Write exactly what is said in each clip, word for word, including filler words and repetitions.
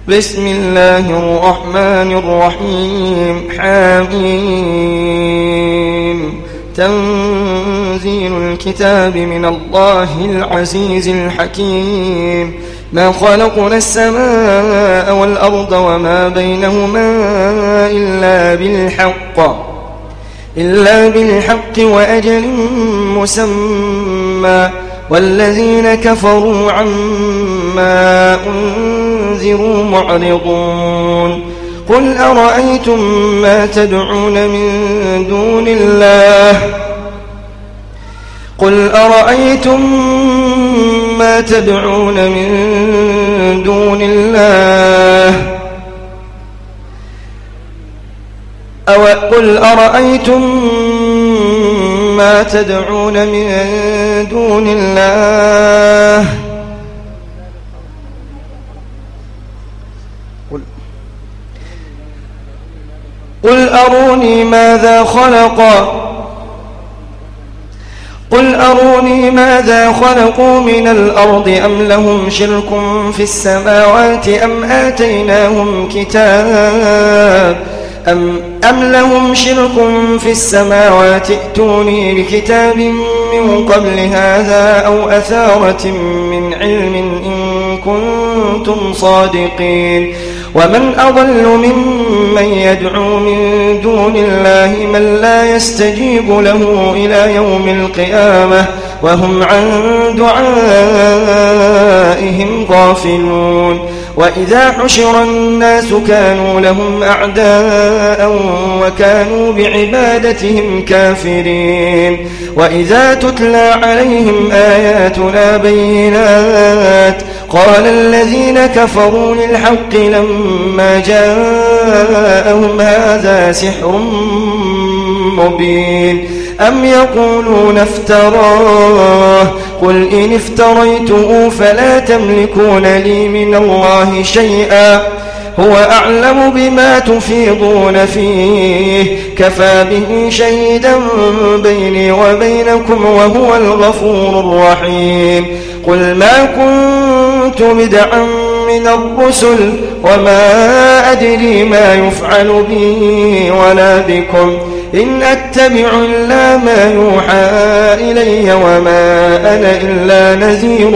بسم الله الرحمن الرحيم. حميم. تنزيل الكتاب من الله العزيز الحكيم. ما خلقنا السماء والأرض وما بينهما إلا بالحق إلا بالحق وأجل مسمى والذين كفروا عما أنذروا معرضون. قل أرأيتم ما تدعون من دون الله قل أرأيتم ما تدعون من دون الله أو قل أرأيتم ما تدعون من دون الله قل, قل أروني ماذا خلق قل أروني ماذا خلقوا من الأرض أم لهم شرك في السماوات أم آتيناهم كتاب أم, أم لهم شرك في السماوات ائتوني بكتاب من قبل هذا أو أثارة من علم إن كنتم صادقين. ومن أضل ممن يدعو من دون الله من لا يستجيب له إلى يوم القيامة وهم عن دعائهم غافلون. وإذا حشر الناس كانوا لهم أعداء وكانوا بعبادتهم كافرين. وإذا تتلى عليهم آياتنا بينات قال الذين كفروا للحق لما جاءهم هذا سحر مبين. أم يقولون افتراه قل إن افتريته فلا تملكون لي من الله شيئا هو أعلم بما تفيضون فيه كفى به شهيدا بيني وبينكم وهو الغفور الرحيم. قل ما كنت بدعا من الرسل وما أدري ما يفعل بي ولا بكم إن أتبع إلا ما يوحى إلي وما أنا إلا نذير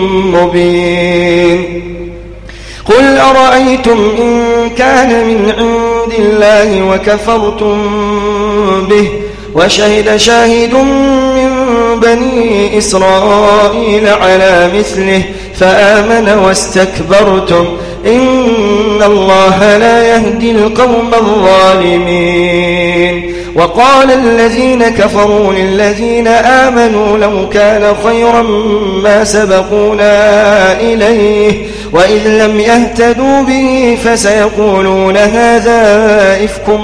مبين. قل أرأيتم إن كان من عند الله وكفرتم به وشهد شاهد من بني إسرائيل على مثله فآمن واستكبرتم إن الله لا يهدي القوم الظالمين. وقال الذين كفروا للذين آمنوا لو كان خيرا ما سبقونا إليه وإذ لم يهتدوا به فسيقولون هذا إفك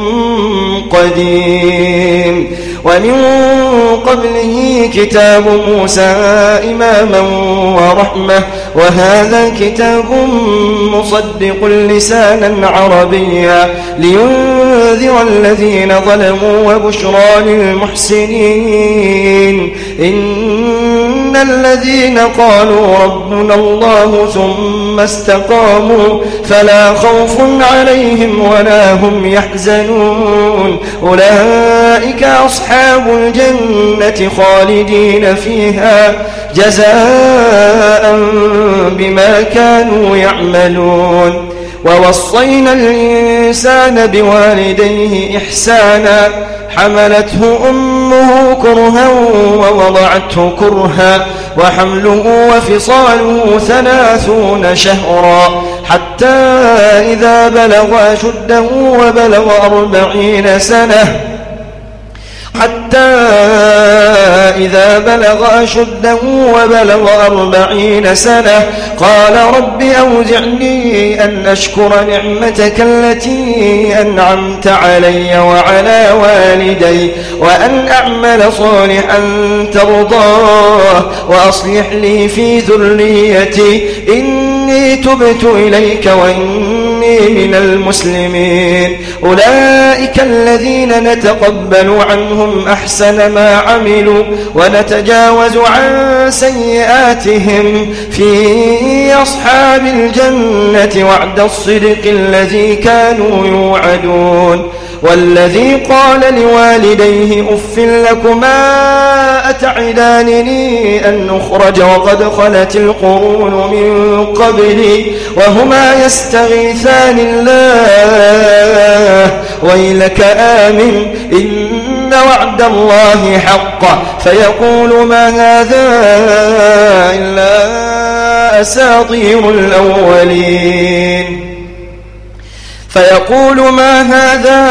قديم. ومن قبله كتاب موسى إماما ورحمة وهذا كتاب مصدق لسانا عربيا لينذر الذين ظلموا وبشرى للمحسنين. إن الذين قالوا ربنا الله ثم استقاموا فلا خوف عليهم ولا هم يحزنون أولئك أصحاب الجنة خالدين فيها جزاء بما كانوا يعملون. ووصينا الإنسان بوالديه إحسانا حملته أمه كرها ووضعته كرها وحمله وفصاله ثلاثون شهرا حتى إذا بلغ أشده وبلغ أربعين سنة حتى إذا بلغ أشده وبلغ أربعين سنة قال رب أوزعني أن أشكر نعمتك التي أنعمت علي وعلى والدي وأن أعمل صالحا ترضاه وأصلح لي في ذريتي إن إني تبت إليك وإني من المسلمين أولئك الذين نتقبل عنهم أحسن ما عملوا ونتجاوز عن سيئاتهم في أصحاب الجنة وعد الصدق الذي كانوا يوعدون والذي قال لوالديه أف لكما أتعدانني أن أخرج وقد خلت القرون من قبلي وهما يستغيثان الله ويلك آمن إن وعد الله حق فيقول ما هذا إلا أساطير الأولين فيقول ما هذا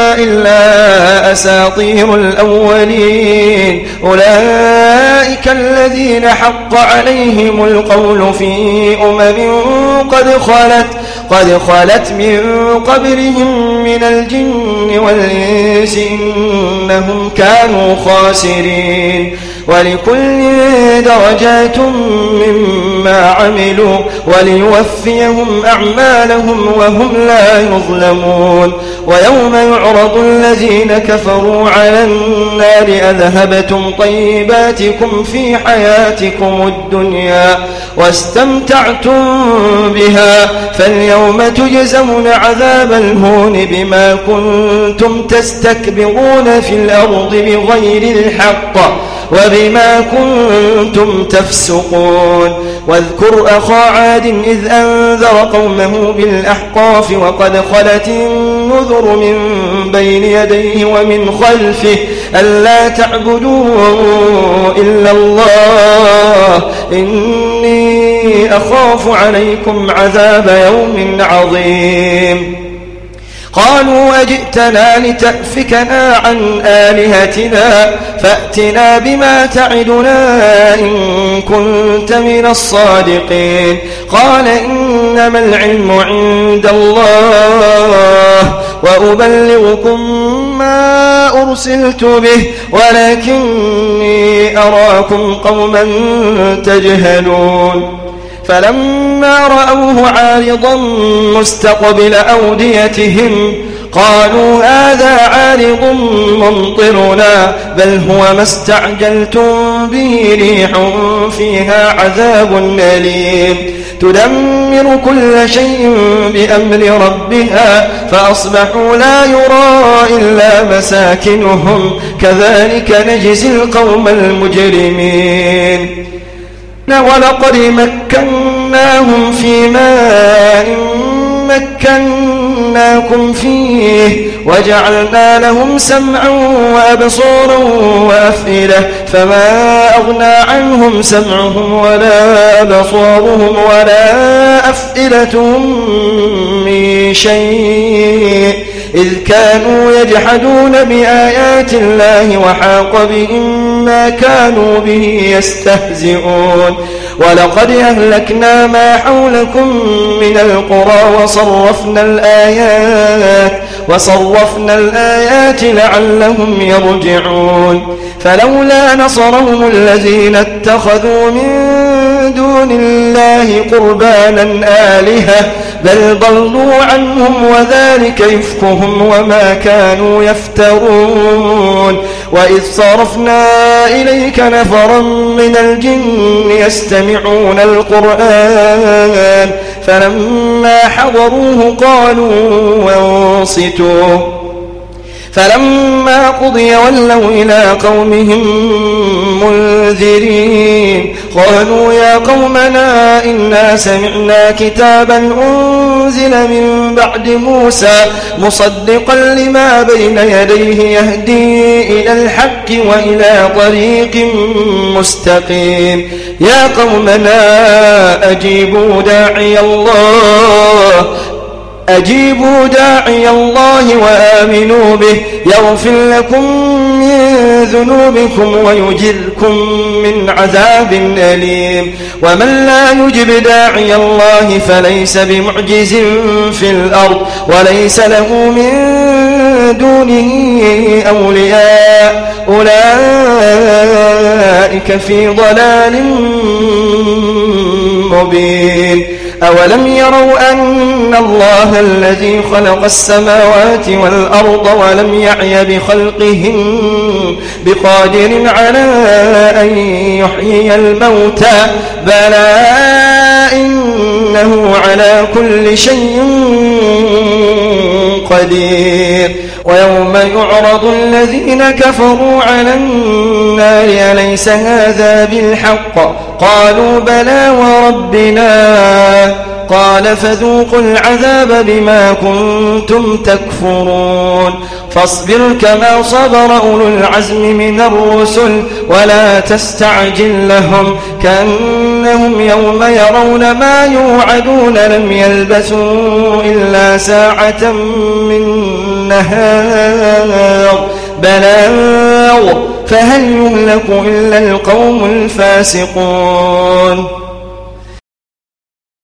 إلا أساطير الأولين أولئك الذين حق عليهم القول في أمم قد خلت قد خلت من قبلهم من الجن والإنس إنهم كانوا خاسرين ولكل درجات مما عملوا وليوفيهم أعمالهم وهم لا يظلمون ويوم يعرض الذين كفروا على النار أذهبتم طيباتكم في حياتكم الدنيا واستمتعتم بها فاليوم تجزون عذاب الهون بما كنتم تستكبرون في الأرض بغير الحق وبما كنتم تفسقون واذكر أخا عاد إذ أنذر قومه بالأحقاف وقد خلت النذر من بين يديه ومن خلفه ألا تعبدوا إلا الله إني أخاف عليكم عذاب يوم عظيم قالوا أجئتنا لتأفكنا عن آلهتنا فأتنا بما تعدنا إن كنت من الصادقين قال إنما العلم عند الله وأبلغكم ما أرسلت به ولكني أراكم قوما تجهلون فلما رأوه عارضا مستقبل أوديتهم قالوا هذا عارض ممطرنا بل هو ما استعجلتم به ريح فيها عذاب أليم تدمر كل شيء بأمر ربها فأصبحوا لا يرى إلا مساكنهم كذلك نجزي القوم المجرمين ولقد مكناهم في ماء مكناكم فيه وجعلنا لهم سمعا وأبصارا وأفئدة فما أغنى عنهم سمعهم ولا أبصارهم ولا أفئدتهم من شيء إذ كانوا يجحدون بآيات الله وحاق بهم ما كانوا به يستهزئون ولقد أهلكنا ما حولكم من القرى وصرفنا الآيات وصرفنا الآيات لعلهم يرجعون فلولا نصرهم الذين اتخذوا من دون الله قربانا آلهة بل ضلوا عنهم وذلك يفكهم وما كانوا يفترون وإذ صرفنا إليك نفرا من الجن يستمعون القرآن فلما حضروه قالوا وانصتوا فلما قضي ولوا إلى قومهم منذرين قالوا يا قومنا إنا سمعنا كتابا أنزل من بعد موسى مصدقا لما بين يديه يهدي إلى الحق وإلى طريق مستقيم يا قومنا أجيبوا داعي الله أجيبوا داعي الله وآمنوا به يغفر لكم من ذنوبكم ويجركم من عذاب أليم ومن لا يجب داعي الله فليس بمعجز في الأرض وليس له من دونه أولياء أولئك في ضلال مبين أولم يروا أن الله الذي خلق السماوات والأرض ولم يعي بخلقهن بقادر على أن يحيي الموتى بلى إنه على كل شيء قدير ويوم يعرض الذين كفروا على النار أليس هذا بالحق قالوا بلى وربنا قال فذوقوا العذاب بما كنتم تكفرون فاصبر كما صبر أولو العزم من الرسل ولا تستعجل لهم كأنهم يوم يرون ما يوعدون لم يلبثوا إلا ساعة من نهار بلاغ فهل يهلك إلا القوم الفاسقون